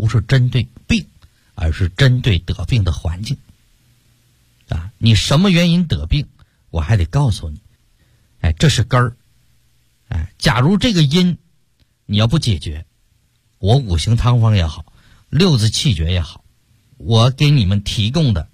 不是针对病，而是针对得病的环境。你什么原因得病，我还得告诉你，这是根儿。假如这个因你要不解决，我五行汤方也好，六字气诀也好，我给你们提供的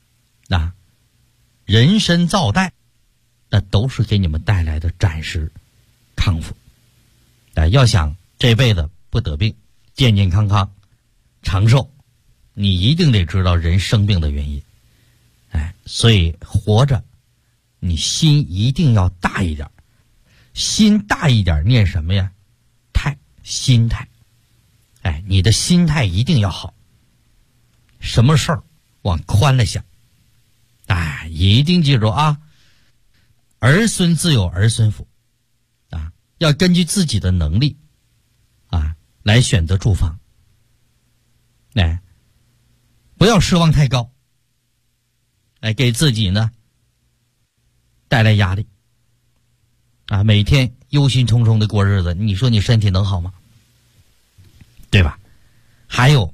人参皂带，那都是给你们带来的暂时康复。要想这辈子不得病，健健康康长寿，你一定得知道人生病的原因。所以活着你心一定要大一点，心大一点念什么呀？心态。你的心态一定要好，什么事儿往宽了想。一定记住啊，儿孙自有儿孙福。要根据自己的能力来选择住房。不要奢望太高，给自己呢带来压力。每天忧心忡忡的过日子，你说你身体能好吗？对吧？还有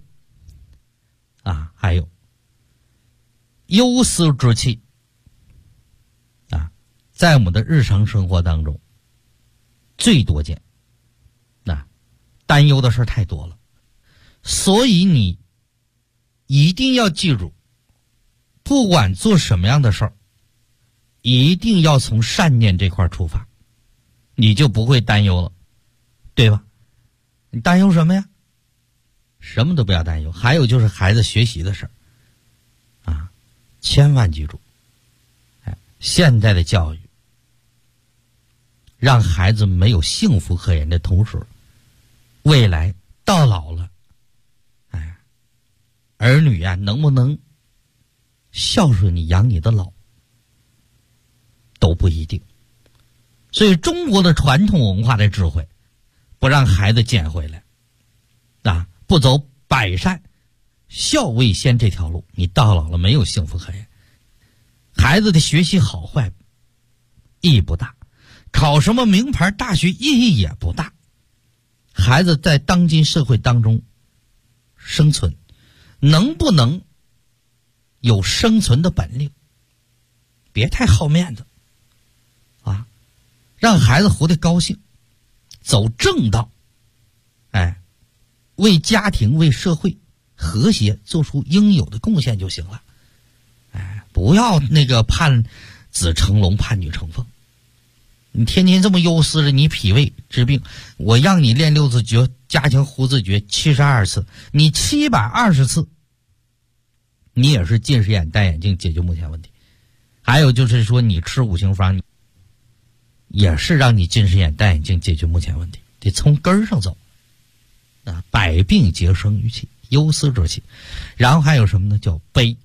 忧思之气在我们的日常生活当中最多见。担忧的事太多了，所以你一定要记住，不管做什么样的事儿，一定要从善念这块出发，你就不会担忧了，对吧？你担忧什么呀？什么都不要担忧。还有就是孩子学习的事儿千万记住，现在的教育让孩子没有幸福可言的同时，未来到老了，儿女能不能孝顺你养你的老都不一定。所以中国的传统文化的智慧，不让孩子捡回来不走百善孝为先这条路，你到老了没有幸福可言。孩子的学习好坏意义不大，考什么名牌大学意义也不大。孩子在当今社会当中生存，能不能有生存的本领？别太好面子让孩子活得高兴，走正道，为家庭为社会和谐做出应有的贡献就行了。不要盼子成龙盼女成凤。你天天这么忧思着你脾胃治病，我让你练六字诀加强呼字诀72次，你720次你也是近视眼戴眼镜解决目前问题。还有就是说你吃五行方也是让你近视眼戴眼镜解决目前问题，得从根儿上走。百病皆生于气，忧思之气。然后还有什么呢？叫悲。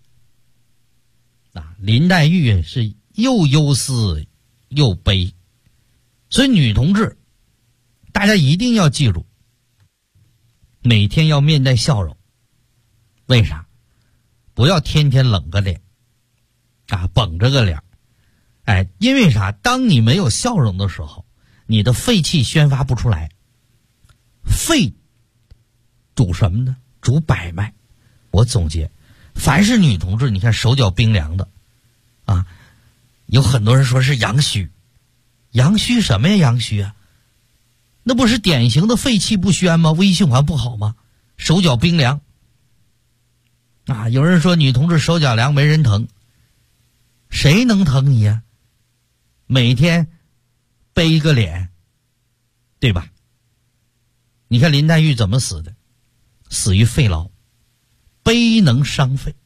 林黛玉是又忧思又悲，所以女同志大家一定要记住，每天要面带笑容。为啥？不要天天冷个脸绷着个脸。因为啥？当你没有笑容的时候，你的肺气宣发不出来。肺主什么呢？主百脉。我总结，凡是女同志，你看手脚冰凉的有很多人说是阳虚。阳虚什么呀？阳虚那不是典型的肺气不宣吗？微循环不好吗？手脚冰凉有人说女同志手脚凉没人疼，谁能疼你呀？每天背一个脸，对吧？你看林黛玉怎么死的？死于肺痨。悲能伤肺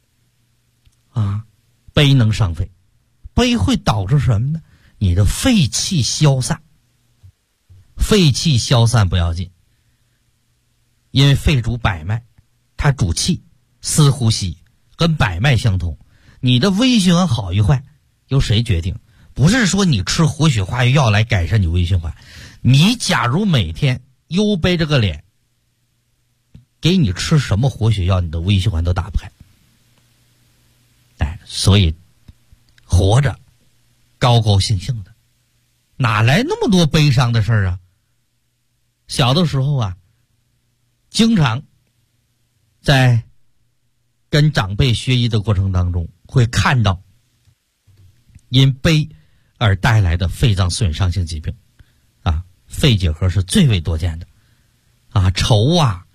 悲能伤肺。悲会导致什么呢？你的肺气消散。肺气消散不要紧，因为肺主百脉，它主气，司呼吸，跟百脉相通。你的微循环好与坏由谁决定？不是说你吃活血化瘀药来改善你微循环。你假如每天又背着个脸，给你吃什么活血药，你的微循环都打不开。所以活着高高兴兴的，哪来那么多悲伤的事儿啊？小的时候经常在跟长辈学医的过程当中，会看到因悲而带来的肺脏损伤性疾病啊，肺结核是最为多见的啊。愁啊，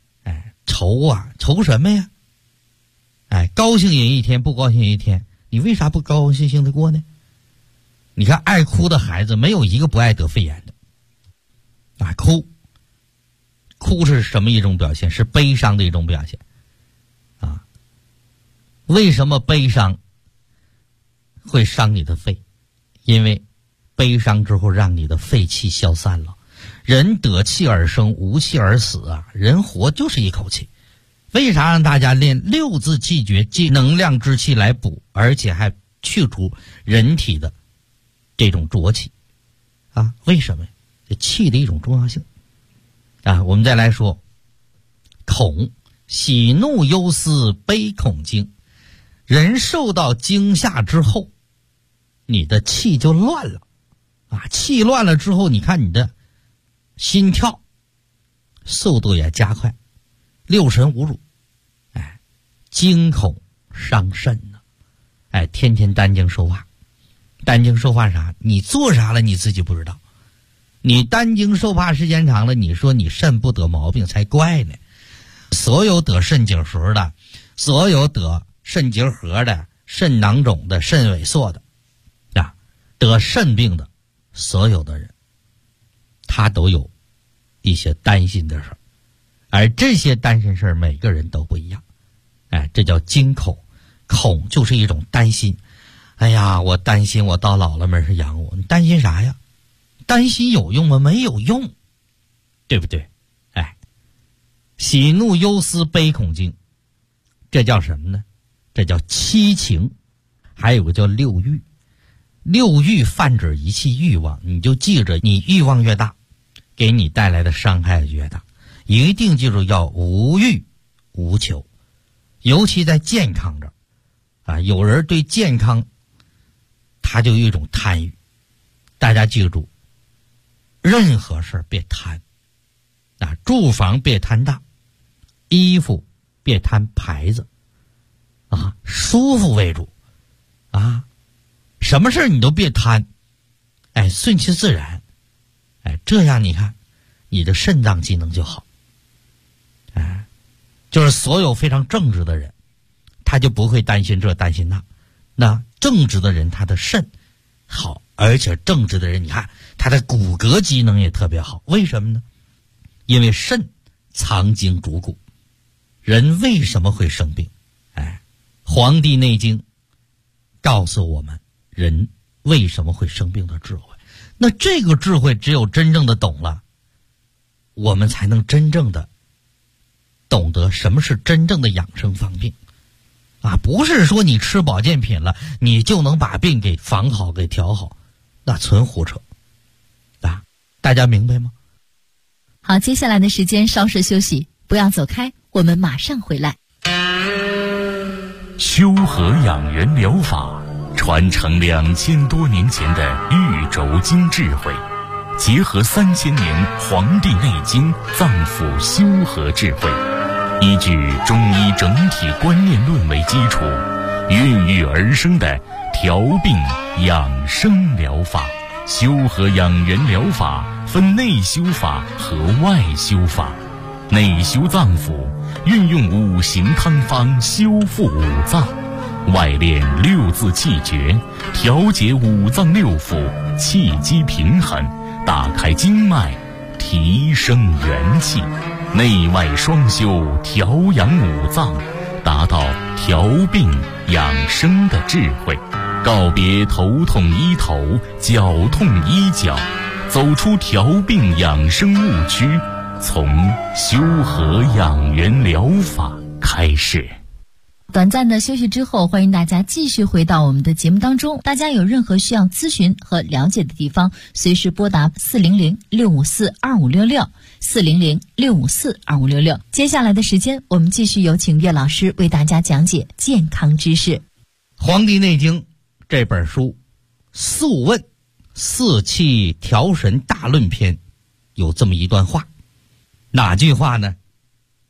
愁什么呀？高兴也一天，不高兴也一天，你为啥不高高兴兴的过呢？你看爱哭的孩子没有一个不爱得肺炎的啊。哭是什么一种表现？是悲伤的一种表现啊。为什么悲伤会伤你的肺？因为悲伤之后让你的肺气消散了。人得气而生，无气而死啊！人活就是一口气。为啥让大家练六字气诀，借能量之气来补，而且还去除人体的这种浊气啊？为什么？这气的一种重要性啊！我们再来说恐，喜怒忧思悲恐惊。人受到惊吓之后，你的气就乱了啊！气乱了之后，你看你的心跳速度也加快，六神无主，惊恐伤肾呢。天天担惊受怕，担惊受怕啥？你做啥了你自己不知道。你担惊受怕时间长了，你说你肾不得毛病才怪呢。所有得肾结核的，所有得肾结核的、肾囊肿的、肾萎缩的啊，得肾病的所有的人，他都有一些担心的事儿，而这些担心事儿每个人都不一样。这叫惊恐。恐就是一种担心。哎呀，我担心我到老了没人养我。你担心啥呀？担心有用吗？没有用，对不对？喜怒忧思悲恐惊，这叫什么呢？这叫七情。还有个叫六欲。六欲泛指一切欲望，你就记着，你欲望越大，给你带来的伤害越大。一定记住要无欲无求，尤其在健康这儿有人对健康他就有一种贪欲。大家记住，任何事别贪住房别贪大，衣服别贪牌子舒服为主什么事你都别贪，顺其自然，这样你看你的肾脏机能就好。就是所有非常正直的人，他就不会担心这担心那。那正直的人他的肾好，而且正直的人你看他的骨骼机能也特别好。为什么呢？因为肾藏精主骨。人为什么会生病？黄帝内经告诉我们人为什么会生病的智慧。那这个智慧只有真正的懂了，我们才能真正的懂得什么是真正的养生防病不是说你吃保健品了你就能把病给防好给调好，那纯胡扯大家明白吗？ 好，接下来的时间稍事休息，不要走开，我们马上回来。 修和养元疗法传承2000多年前的玉轴经智慧，结合3000年《黄帝内经》脏腑修和智慧，依据中医整体观念论为基础，孕育而生的调病养生疗法。修和养元疗法分内修法和外修法。内修脏腑，运用5行汤方修复五脏；外练6字气诀，调节五脏六腑，气机平衡，打开经脉，提升元气。内外双修，调养五脏，达到调病养生的智慧。告别头痛医头，脚痛医脚，走出调病养生误区，从修和养元疗法开始。 短暂的休息之后，欢迎大家继续回到我们的节目当中。大家有任何需要咨询和了解的地方，随时拨打400-654-2566 400-654-2566。接下来的时间，我们继续有请岳老师为大家讲解健康知识。 《黄帝内经》这本书素问四气调神大论篇有这么一段话，哪句话呢？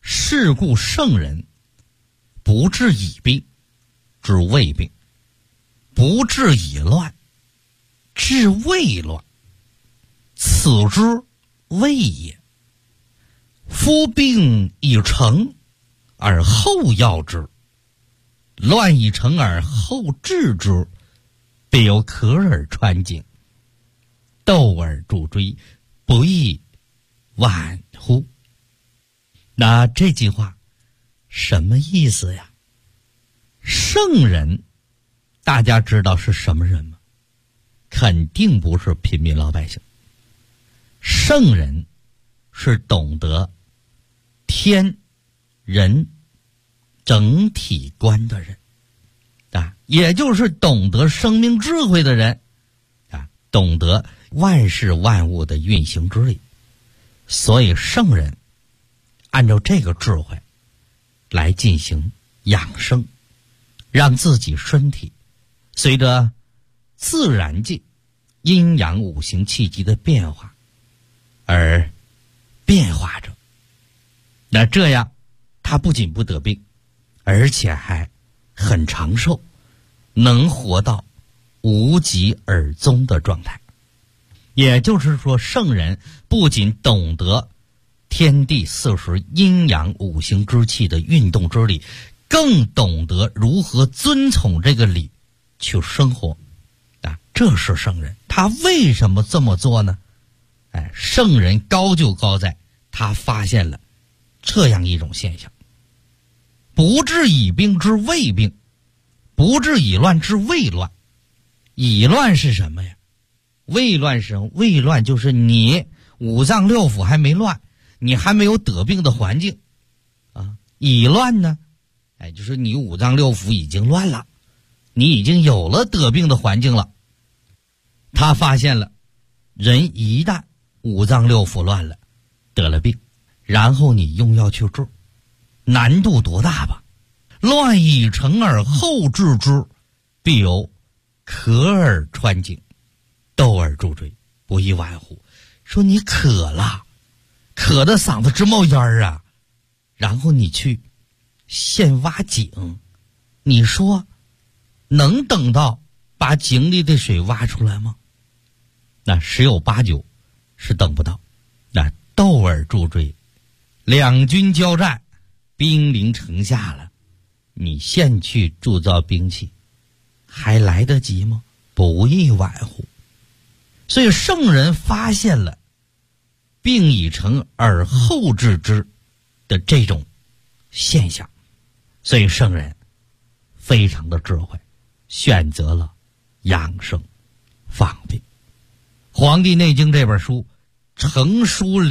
是故圣人不治已病治未病，不治已乱治未乱，此之谓也。夫病已成而后药之，乱已成而后治之，必有可耳穿颈，窦而助锥，不亦晚乎？那这句话什么意思呀？圣人大家知道是什么人吗？肯定不是平民老百姓。圣人是懂得天人整体观的人啊，也就是懂得生命智慧的人啊，懂得万事万物的运行之理。所以圣人按照这个智慧来进行养生，让自己身体随着自然界阴阳五行气机的变化而变化着。那这样他不仅不得病，而且还很长寿，能活到无疾而终的状态。也就是说，圣人不仅懂得天地四时阴阳五行之气的运动之理，更懂得如何遵从这个理去生活啊，这是圣人。他为什么这么做呢？圣人高就高在他发现了这样一种现象：不治已病之未病，不治已乱之未乱。已乱是什么呀？未乱是什么？未乱就是你五脏六腑还没乱，你还没有得病的环境啊。已乱呢，就是你五脏六腑已经乱了，你已经有了得病的环境了。他发现了，人一旦五脏六腑乱了，得了病，然后你用药去治，难度多大吧？乱已成而后治之，必有可耳穿颈，窦而助锥，不亦晚乎？说你渴了，渴得嗓子直冒烟啊，然后你去现挖井，你说能等到把井里的水挖出来吗？那十有八九是等不到。那窦而助锥，两军交战，兵临城下了，你现去铸造兵器，还来得及吗？不亦晚乎？所以圣人发现了病已成而后治之的这种现象，所以圣人非常的智慧，选择了养生防病。《黄帝内经》这本书成书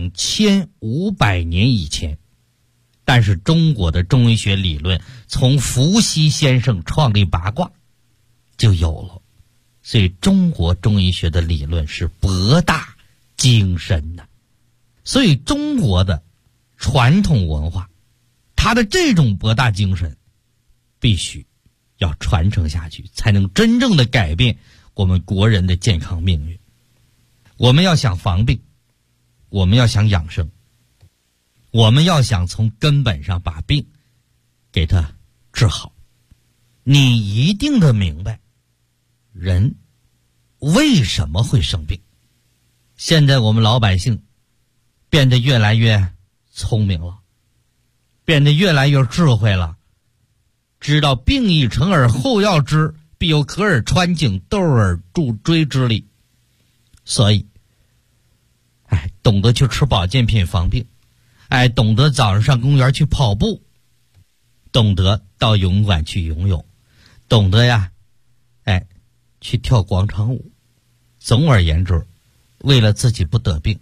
2500年以前，但是中国的中医学理论从伏羲先生创立八卦就有了，所以中国中医学的理论是博大精深的。所以中国的传统文化，它的这种博大精深必须要传承下去，才能真正的改变我们国人的健康命运。我们要想防病，我们要想养生，我们要想从根本上把病给它治好，你一定得明白人为什么会生病。现在我们老百姓变得越来越聪明了，变得越来越智慧了，知道病已成而后药之，必有可耳穿颈，窦而助锥之理。所以懂得去吃保健品防病，懂得早上上公园去跑步，懂得到游泳馆去游泳，懂得呀去跳广场舞。总而言之，为了自己不得病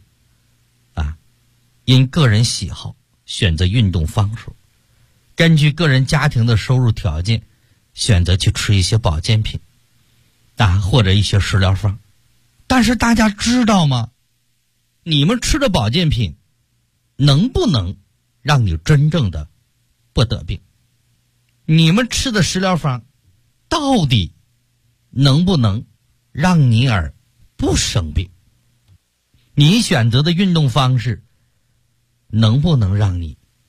因个人喜好选择运动方式，根据个人家庭的收入条件选择去吃一些保健品或者一些食疗方。但是大家知道吗？你们吃的保健品能不能让你真正的不得病？你们吃的食疗方到底能不能让你而不生病？你选择的运动方式能不能让你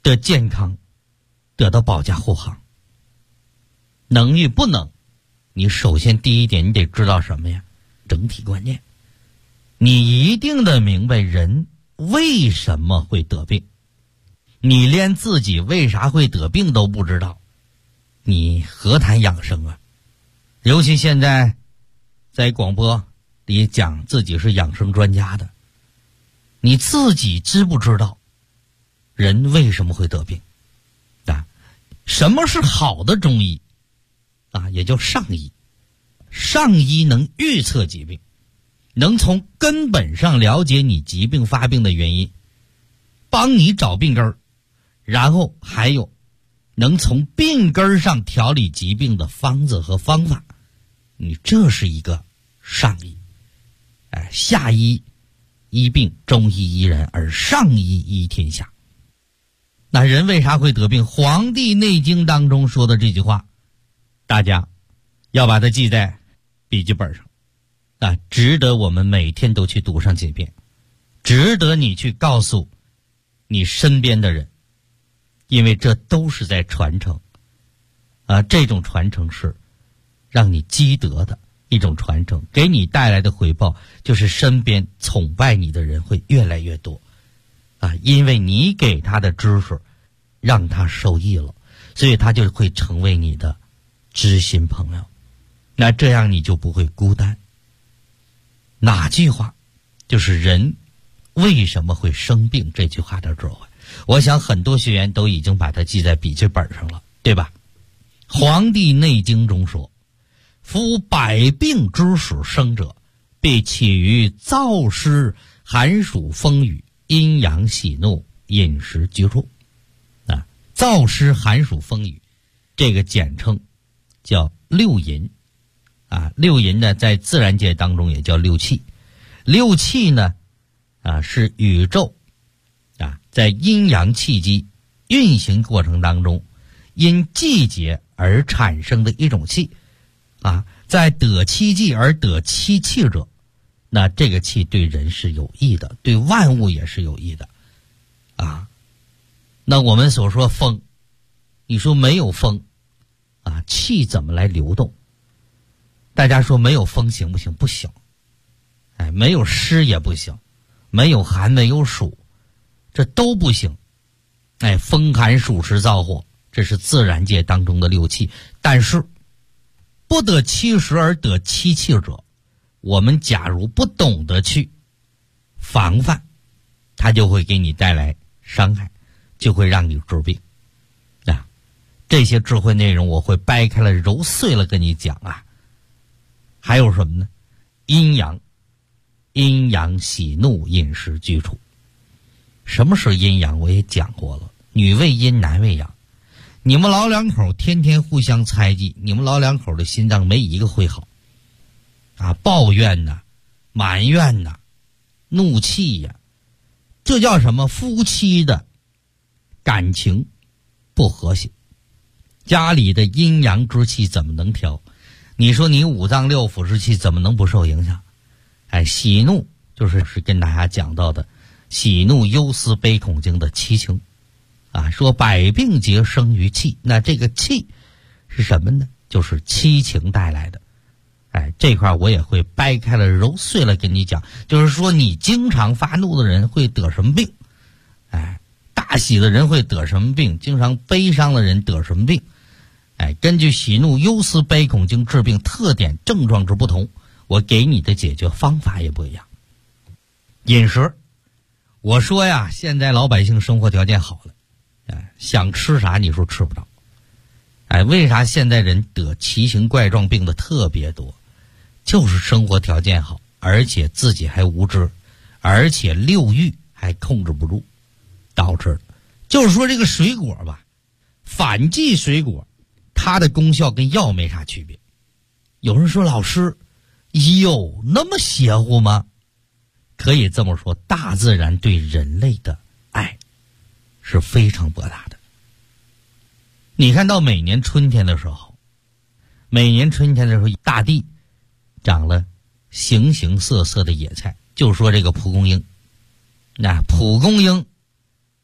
的健康得到保驾护航。能与不能，你首先第一点你得知道什么呀？整体观念。你一定得明白人为什么会得病。你连自己为啥会得病都不知道，你何谈养生啊？尤其现在在广播里讲自己是养生专家的，你自己知不知道人为什么会得病啊？什么是好的中医啊？也叫上医。上医能预测疾病，能从根本上了解你疾病发病的原因，帮你找病根儿，然后还有能从病根上调理疾病的方子和方法。你这是一个上医。下医医病，中医医人，而上医医天下。那人为啥会得病？《黄帝内经》当中说的这句话，大家要把它记在笔记本上啊，值得我们每天都去读上几遍，值得你去告诉你身边的人，因为这都是在传承啊，这种传承是让你积德的一种传承，给你带来的回报就是身边崇拜你的人会越来越多啊，因为你给他的知识让他受益了，所以他就会成为你的知心朋友。那这样你就不会孤单。哪句话？就是人为什么会生病这句话的智慧。我想很多学员都已经把它记在笔记本上了，对吧？《黄帝内经》中说，夫百病之始生者，必起于燥湿、寒暑、风雨、阴阳、喜怒、饮食、居住。啊，燥湿、寒暑、风雨，这个简称叫六淫。啊，六淫呢，在自然界当中也叫六气。六气呢，是宇宙在阴阳气机运行过程当中，因季节而产生的一种气。在得其气而得其气者，那这个气对人是有益的，对万物也是有益的。那我们所说风，你说没有风气怎么来流动？大家说没有风行不行？不行。没有湿也不行，没有寒没有暑，这都不行。风寒暑湿燥火，这是自然界当中的六气。但是不得其时而得其气者，我们假如不懂得去防范，它就会给你带来伤害，就会让你治病。这些智慧内容我会掰开了揉碎了跟你讲啊。还有什么呢？阴阳，阴阳喜怒饮食居处。什么是阴阳？我也讲过了，女为阴，男为阳。你们老两口天天互相猜忌，你们老两口的心脏没一个会好抱怨呐，埋怨呐，怒气呀，这叫什么？夫妻的感情不和谐，家里的阴阳之气怎么能调？你说你五脏六腑之气怎么能不受影响？喜怒就是跟大家讲到的喜怒忧思悲恐惊的七情说百病皆生于气。那这个气是什么呢？就是七情带来的。这块我也会掰开了揉碎了跟你讲，就是说你经常发怒的人会得什么病，大喜的人会得什么病，经常悲伤的人得什么病。根据喜怒忧思悲恐惊治病特点症状之不同，我给你的解决方法也不一样。饮食，我说呀，现在老百姓生活条件好了，想吃啥你说吃不着。为啥现在人得奇形怪状病的特别多？就是生活条件好，而且自己还无知，而且六欲还控制不住导致的。就是说这个水果吧，反季水果它的功效跟药没啥区别。有人说，老师有那么邪乎吗？可以这么说，大自然对人类的爱是非常博大的。你看到每年春天的时候，大地长了形形色色的野菜，就说这个蒲公英。蒲公英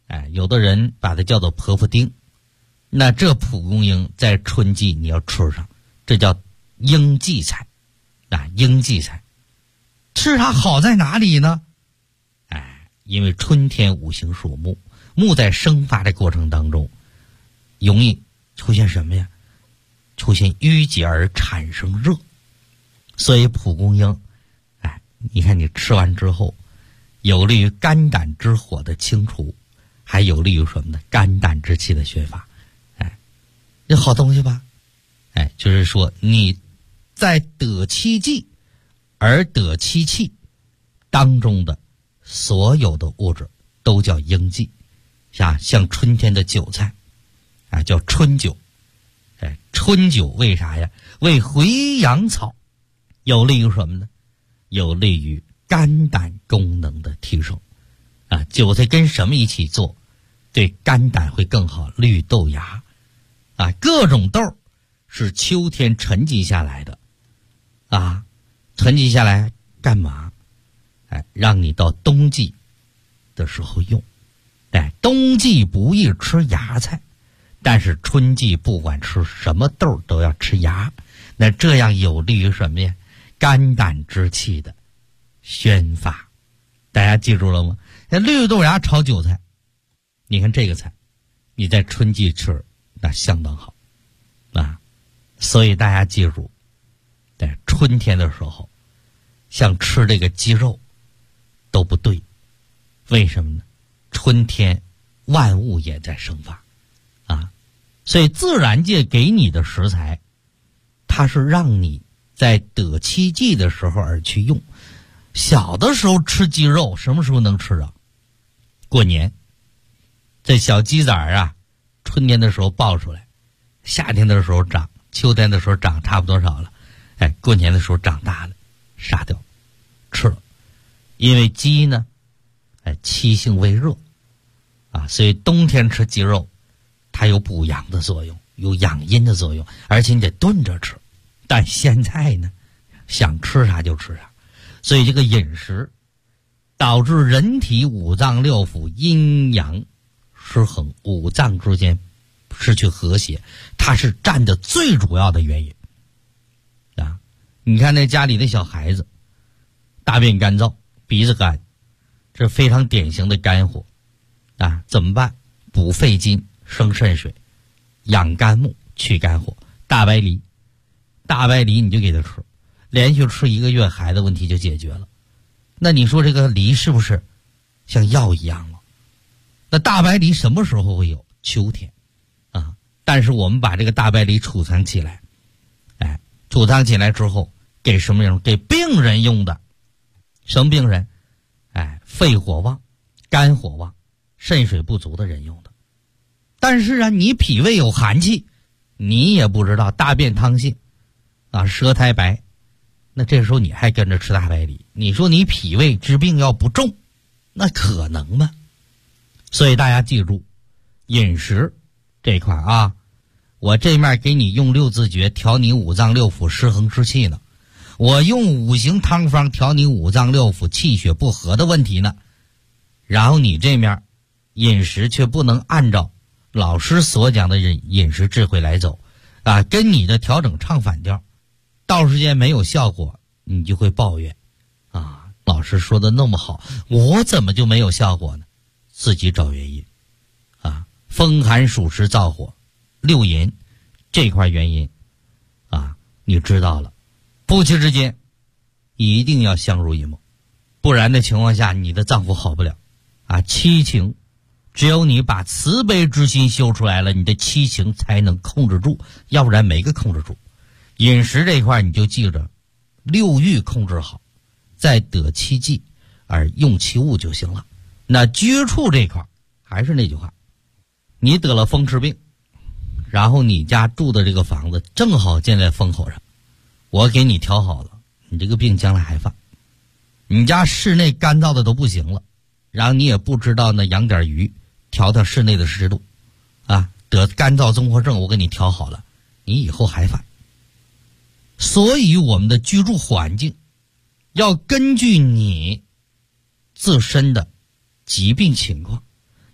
有的人把它叫做婆婆丁。那这蒲公英在春季你要吃上，这叫应季菜应季菜。吃它好在哪里呢？因为春天五行属木，木在生发的过程当中容易出现什么呀？出现淤结而产生热。所以蒲公英你看你吃完之后有利于肝胆之火的清除，还有利于什么呢？肝胆之气的宣发。这好东西吧？就是说你在得其气而得其气当中的所有的物质都叫应季。像春天的韭菜叫春韭。春韭为啥呀？为回阳草，有利于什么呢？有利于肝胆功能的提升。韭菜跟什么一起做对肝胆会更好？绿豆芽各种豆是秋天沉积下来的沉积下来干嘛？让你到冬季的时候用。冬季不宜吃芽菜，但是春季不管吃什么豆都要吃芽。那这样有利于什么呀？肝胆之气的宣发。大家记住了吗？绿豆芽炒韭菜，你看这个菜你在春季吃那相当好所以大家记住，在春天的时候像吃这个鸡肉都不对。为什么呢？春天万物也在生发所以自然界给你的食材它是让你在得其季的时候而去用。小的时候吃鸡肉什么时候能吃啊？过年。这小鸡崽春天的时候抱出来，夏天的时候长，秋天的时候长差不多少了，过年的时候长大了，杀掉吃了。因为鸡呢气性为热所以冬天吃鸡肉它有补阳的作用，有养阴的作用，而且你得炖着吃。但现在呢想吃啥就吃啥，所以这个饮食导致人体五脏六腑阴阳失衡，五脏之间失去和谐，它是占的最主要的原因你看那家里的小孩子大便干燥，鼻子干，这非常典型的肝火怎么办？补肺金，生肾水，养肝木，去肝火。大白梨你就给他吃，连续吃1个月，孩子问题就解决了。那你说这个梨是不是像药一样了？那大白梨什么时候会有？秋天但是我们把这个大白梨储藏起来，储藏起来之后给什么人？给病人用的。什么病人？肺火旺，肝火旺，肾水不足的人用的。但是你脾胃有寒气，你也不知道，大便溏泻舌苔白，那这时候你还跟着吃大白梨，你说你脾胃之病要不重，那可能吗？所以大家记住，饮食这块我这面给你用六字诀调你五脏六腑失衡之气呢，我用五行汤方调你五脏六腑气血不和的问题呢，然后你这面饮食却不能按照老师所讲的饮食智慧来走跟你的调整唱反调，到时间没有效果，你就会抱怨老师说的那么好，我怎么就没有效果呢？自己找原因风寒暑湿燥火六淫这块原因你知道了，夫妻之间一定要相濡以沫，不然的情况下你的脏腑好不了七情只有你把慈悲之心修出来了，你的七情才能控制住，要不然没个控制住。饮食这一块你就记着，六欲控制好，再得其剂而用其物就行了。那居处这块还是那句话，你得了风湿病，然后你家住的这个房子正好建在风口上，我给你调好了，你这个病将来还犯。你家室内干燥的都不行了，然后你也不知道呢，养点鱼调调室内的湿度得干燥综合症，我给你调好了，你以后还犯。所以我们的居住环境要根据你自身的疾病情况，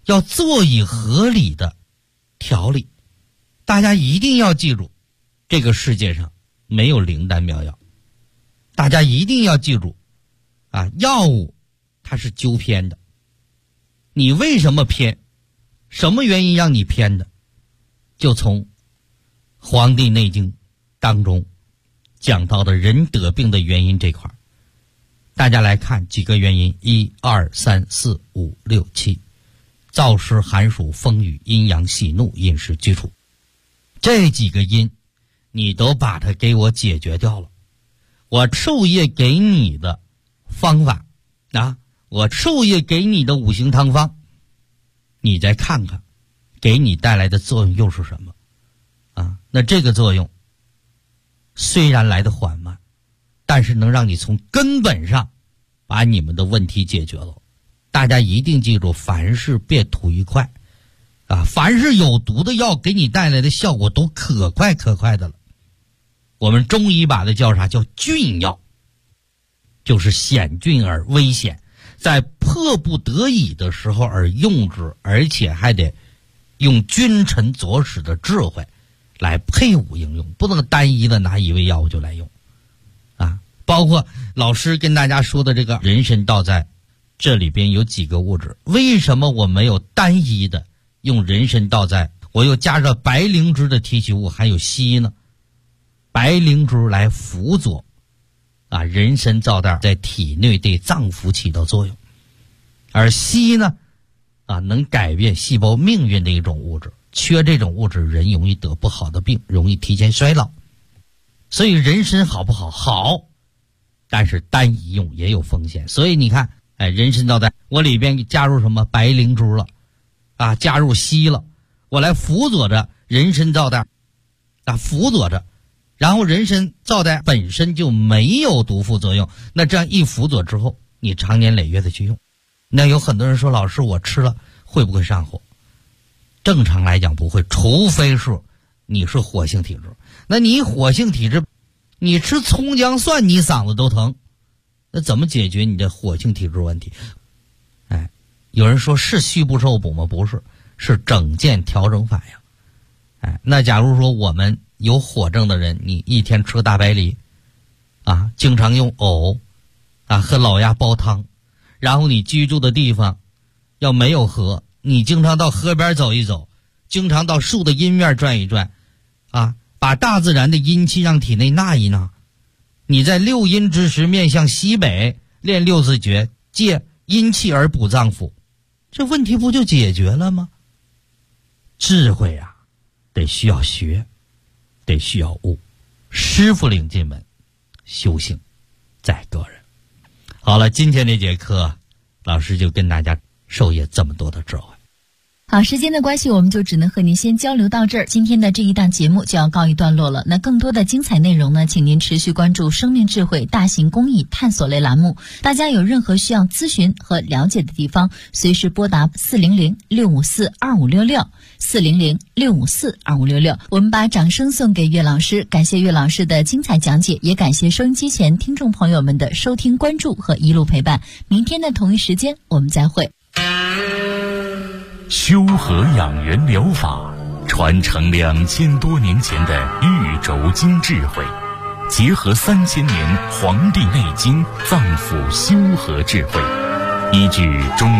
要做以合理的调理。大家一定要记住，这个世界上没有灵丹妙药。大家一定要记住药物它是纠偏的。你为什么偏？什么原因让你偏的？就从《黄帝内经》当中讲到的人得病的原因这块，大家来看几个原因：1、2、3、4、5、6、7，燥湿寒暑风雨阴阳喜怒饮食居处，这几个因你都把它给我解决掉了。我授业给你的方法我授业给你的五行汤方，你再看看给你带来的作用又是什么那这个作用虽然来得缓慢，但是能让你从根本上把你们的问题解决了。大家一定记住，凡事别图愉快凡是有毒的药给你带来的效果都可快的了。我们中医把它叫啥？叫峻药，就是险峻而危险，在迫不得已的时候而用之，而且还得用君臣佐使的智慧来配伍应用，不能单一的拿一味药物就来用包括老师跟大家说的这个人参皂苷，这里边有几个物质，为什么我没有单一的用人参皂苷，我又加上白灵芝的提取物还有硒呢？白灵芝来辅佐人参皂苷在体内对脏腑起到作用，而硒呢能改变细胞命运的一种物质，缺这种物质人容易得不好的病，容易提前衰老。所以人参好不好？好，但是单一用也有风险。所以你看人参皂苷我里边加入什么白灵芝了加入硒了，我来辅佐着人参皂苷辅佐着，然后人参皂苷本身就没有毒副作用，那这样一辅佐之后，你长年累月的去用。那有很多人说，老师我吃了会不会上火？正常来讲不会，除非是你是火性体质。那你火性体质，你吃葱姜蒜你嗓子都疼，那怎么解决你的火性体质问题？有人说是虚不受补吗？不是，是整件调整法呀。那假如说我们有火症的人，你一天吃个大白梨经常用藕和老鸭煲汤，然后你居住的地方要没有河，你经常到河边走一走，经常到树的阴面转一转把大自然的阴气让体内纳一纳。你在六阴之时面向西北练六字诀，借阴气而补脏腑，这问题不就解决了吗？智慧得需要学，得需要悟，师傅领进门，修行在个人。好了，今天这节课老师就跟大家授业这么多的智慧。 好，时间的关系，我们就只能和您先交流到这儿。今天的这一档节目就要告一段落了。那更多的精彩内容呢，请您持续关注生命智慧大型公益探索类栏目。大家有任何需要咨询和了解的地方，随时拨打400-654-2566 400-654-2566。我们把掌声送给岳老师，感谢岳老师的精彩讲解，也感谢收音机前听众朋友们的收听关注和一路陪伴。明天的同一时间我们再会。 修和养元疗法传承2000多年前的玉轴经智慧，结合3000年《黄帝内经》脏腑修和智慧，依据中